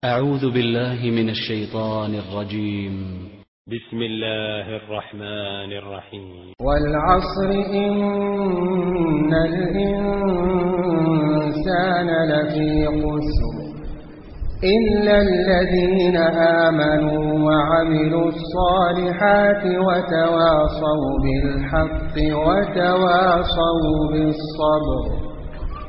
أعوذ بالله من الشيطان الرجيم. بسم الله الرحمن الرحيم. والعصر إن الإنسان لفي خسر إلا الذين آمنوا وعملوا الصالحات وتواصوا بالحق وتواصوا بالصبر.